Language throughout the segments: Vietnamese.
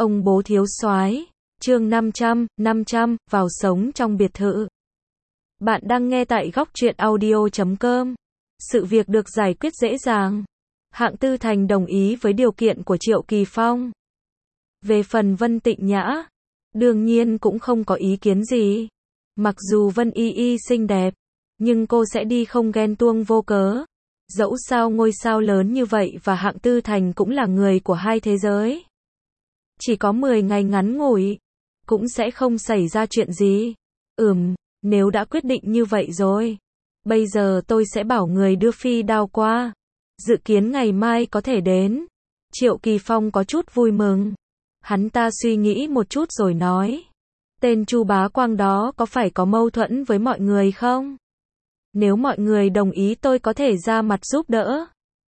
Ông bố thiếu soái, chương 500, vào sống trong biệt thự. Bạn đang nghe tại góc truyện audio.com. Sự việc được giải quyết dễ dàng. Hạng Tư Thành đồng ý với điều kiện của Triệu Kỳ Phong. Về phần Vân Tịnh Nhã, đương nhiên cũng không có ý kiến gì. Mặc dù Vân Y Y xinh đẹp, nhưng cô sẽ đi không ghen tuông vô cớ. Dẫu sao ngôi sao lớn như vậy và Hạng Tư Thành cũng là người của hai thế giới. Chỉ có 10 ngày ngắn ngủi, cũng sẽ không xảy ra chuyện gì. Nếu đã quyết định như vậy rồi, bây giờ tôi sẽ bảo người đưa phi đao qua. Dự kiến ngày mai có thể đến. Triệu Kỳ Phong có chút vui mừng. Hắn ta suy nghĩ một chút rồi nói. Tên Chu Bá Quang đó có phải có mâu thuẫn với mọi người không? Nếu mọi người đồng ý tôi có thể ra mặt giúp đỡ.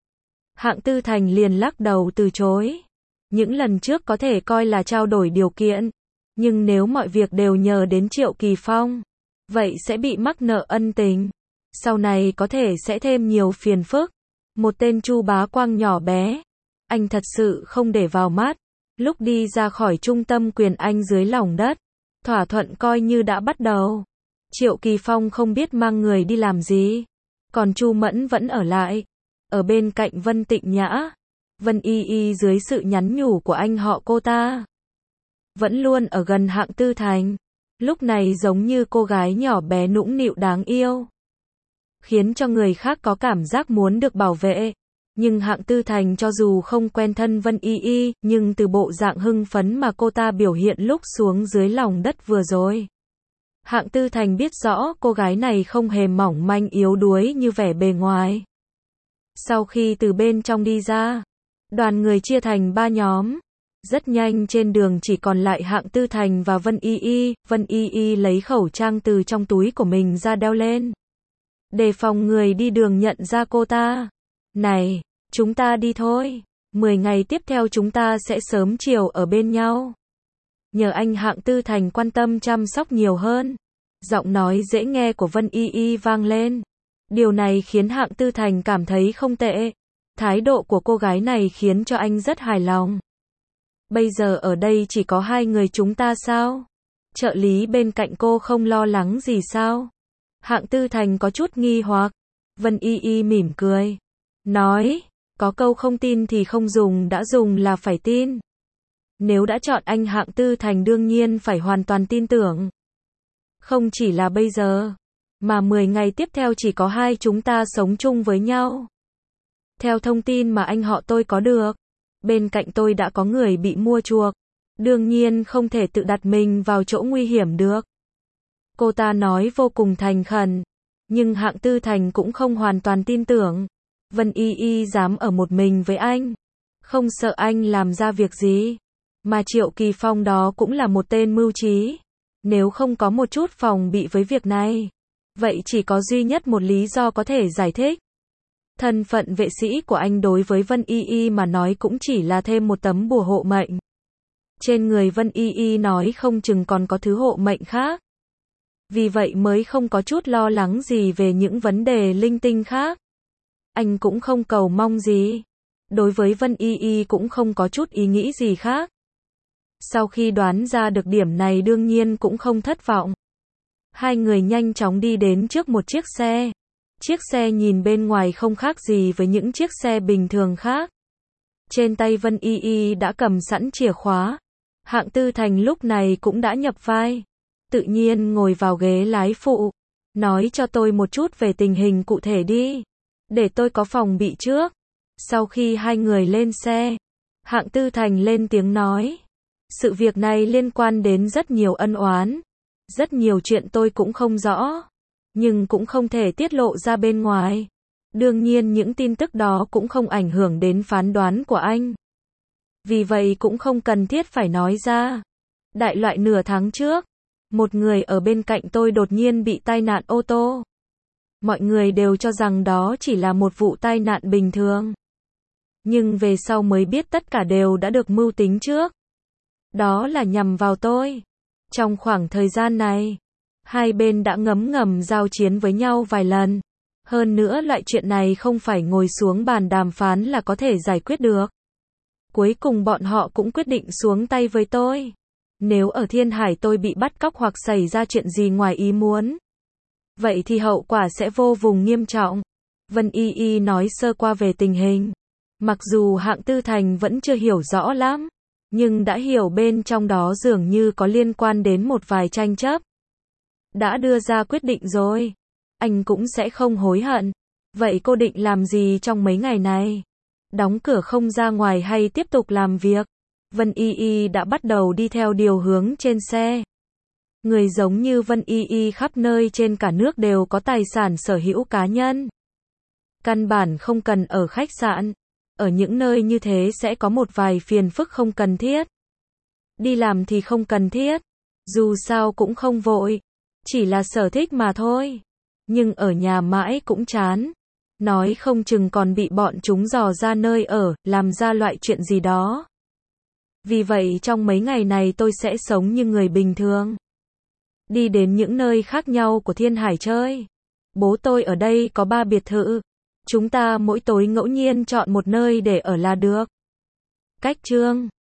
Hạng Tư Thành liền lắc đầu từ chối. Những lần trước có thể coi là trao đổi điều kiện. Nhưng nếu mọi việc đều nhờ đến Triệu Kỳ Phong, vậy sẽ bị mắc nợ ân tình. Sau này có thể sẽ thêm nhiều phiền phức. Một tên Chu Bá Quang nhỏ bé, anh thật sự không để vào mắt. Lúc đi ra khỏi trung tâm quyền Anh dưới lòng đất, thỏa thuận coi như đã bắt đầu. Triệu Kỳ Phong không biết mang người đi làm gì. Còn Chu Mẫn vẫn ở lại, ở bên cạnh Vân Tịnh Nhã. Vân Y Y dưới sự nhắn nhủ của anh họ cô ta, vẫn luôn ở gần Hạng Tư Thành. Lúc này giống như cô gái nhỏ bé nũng nịu đáng yêu, khiến cho người khác có cảm giác muốn được bảo vệ. Nhưng Hạng Tư Thành cho dù không quen thân Vân Y Y, nhưng từ bộ dạng hưng phấn mà cô ta biểu hiện lúc xuống dưới lòng đất vừa rồi, Hạng Tư Thành biết rõ cô gái này không hề mỏng manh yếu đuối như vẻ bề ngoài. Sau khi từ bên trong đi ra, đoàn người chia thành 3 nhóm. Rất nhanh trên đường chỉ còn lại Hạng Tư Thành và Vân Y Y. Vân Y Y lấy khẩu trang từ trong túi của mình ra đeo lên, đề phòng người đi đường nhận ra cô ta. Này, chúng ta đi thôi. 10 ngày tiếp theo chúng ta sẽ sớm chiều ở bên nhau. Nhờ anh Hạng Tư Thành quan tâm chăm sóc nhiều hơn. Giọng nói dễ nghe của Vân Y Y vang lên. Điều này khiến Hạng Tư Thành cảm thấy không tệ. Thái độ của cô gái này khiến cho anh rất hài lòng. Bây giờ ở đây chỉ có 2 người chúng ta sao? Trợ lý bên cạnh cô không lo lắng gì sao? Hạng Tư Thành có chút nghi hoặc. Vân Y Y mỉm cười, nói, có câu không tin thì không dùng, đã dùng là phải tin. Nếu đã chọn anh Hạng Tư Thành đương nhiên phải hoàn toàn tin tưởng. Không chỉ là bây giờ, mà 10 ngày tiếp theo chỉ có 2 chúng ta sống chung với nhau. Theo thông tin mà anh họ tôi có được, bên cạnh tôi đã có người bị mua chuộc. Đương nhiên không thể tự đặt mình vào chỗ nguy hiểm được. Cô ta nói vô cùng thành khẩn. Nhưng Hạng Tư Thành cũng không hoàn toàn tin tưởng. Vân Y Y dám ở một mình với anh, không sợ anh làm ra việc gì. Mà Triệu Kỳ Phong đó cũng là một tên mưu trí. Nếu không có một chút phòng bị với việc này, vậy chỉ có duy nhất một lý do có thể giải thích. Thân phận vệ sĩ của anh đối với Vân Y Y mà nói cũng chỉ là thêm một tấm bùa hộ mệnh. Trên người Vân Y Y nói không chừng còn có thứ hộ mệnh khác. Vì vậy mới không có chút lo lắng gì về những vấn đề linh tinh khác. Anh cũng không cầu mong gì. Đối với Vân Y Y cũng không có chút ý nghĩ gì khác. Sau khi đoán ra được điểm này đương nhiên cũng không thất vọng. 2 người nhanh chóng đi đến trước một chiếc xe. Chiếc xe nhìn bên ngoài không khác gì với những chiếc xe bình thường khác. Trên tay Vân Y Y đã cầm sẵn chìa khóa. Hạng Tư Thành lúc này cũng đã nhập vai. Tự nhiên ngồi vào ghế lái phụ. Nói cho tôi một chút về tình hình cụ thể đi, để tôi có phòng bị trước. Sau khi 2 người lên xe, Hạng Tư Thành lên tiếng nói. Sự việc này liên quan đến rất nhiều ân oán. Rất nhiều chuyện tôi cũng không rõ, nhưng cũng không thể tiết lộ ra bên ngoài. Đương nhiên những tin tức đó cũng không ảnh hưởng đến phán đoán của anh. Vì vậy cũng không cần thiết phải nói ra. Đại loại nửa tháng trước, một người ở bên cạnh tôi đột nhiên bị tai nạn ô tô. Mọi người đều cho rằng đó chỉ là một vụ tai nạn bình thường. Nhưng về sau mới biết tất cả đều đã được mưu tính trước. Đó là nhằm vào tôi. Trong khoảng thời gian này, hai bên đã ngấm ngầm giao chiến với nhau vài lần. Hơn nữa loại chuyện này không phải ngồi xuống bàn đàm phán là có thể giải quyết được. Cuối cùng bọn họ cũng quyết định xuống tay với tôi. Nếu ở Thiên Hải tôi bị bắt cóc hoặc xảy ra chuyện gì ngoài ý muốn, vậy thì hậu quả sẽ vô cùng nghiêm trọng. Vân Y Y nói sơ qua về tình hình. Mặc dù Hạng Tư Thành vẫn chưa hiểu rõ lắm, nhưng đã hiểu bên trong đó dường như có liên quan đến một vài tranh chấp. Đã đưa ra quyết định rồi, anh cũng sẽ không hối hận. Vậy cô định làm gì trong mấy ngày này? Đóng cửa không ra ngoài hay tiếp tục làm việc? Vân Y Y đã bắt đầu đi theo điều hướng trên xe. Người giống như Vân Y Y khắp nơi trên cả nước đều có tài sản sở hữu cá nhân. Căn bản không cần ở khách sạn. Ở những nơi như thế sẽ có một vài phiền phức không cần thiết. Đi làm thì không cần thiết. Dù sao cũng không vội. Chỉ là sở thích mà thôi. Nhưng ở nhà mãi cũng chán. Nói không chừng còn bị bọn chúng dò ra nơi ở, làm ra loại chuyện gì đó. Vì vậy trong mấy ngày này tôi sẽ sống như người bình thường. Đi đến những nơi khác nhau của Thiên Hải chơi. Bố tôi ở đây có 3 biệt thự. Chúng ta mỗi tối ngẫu nhiên chọn một nơi để ở là được. Cách chương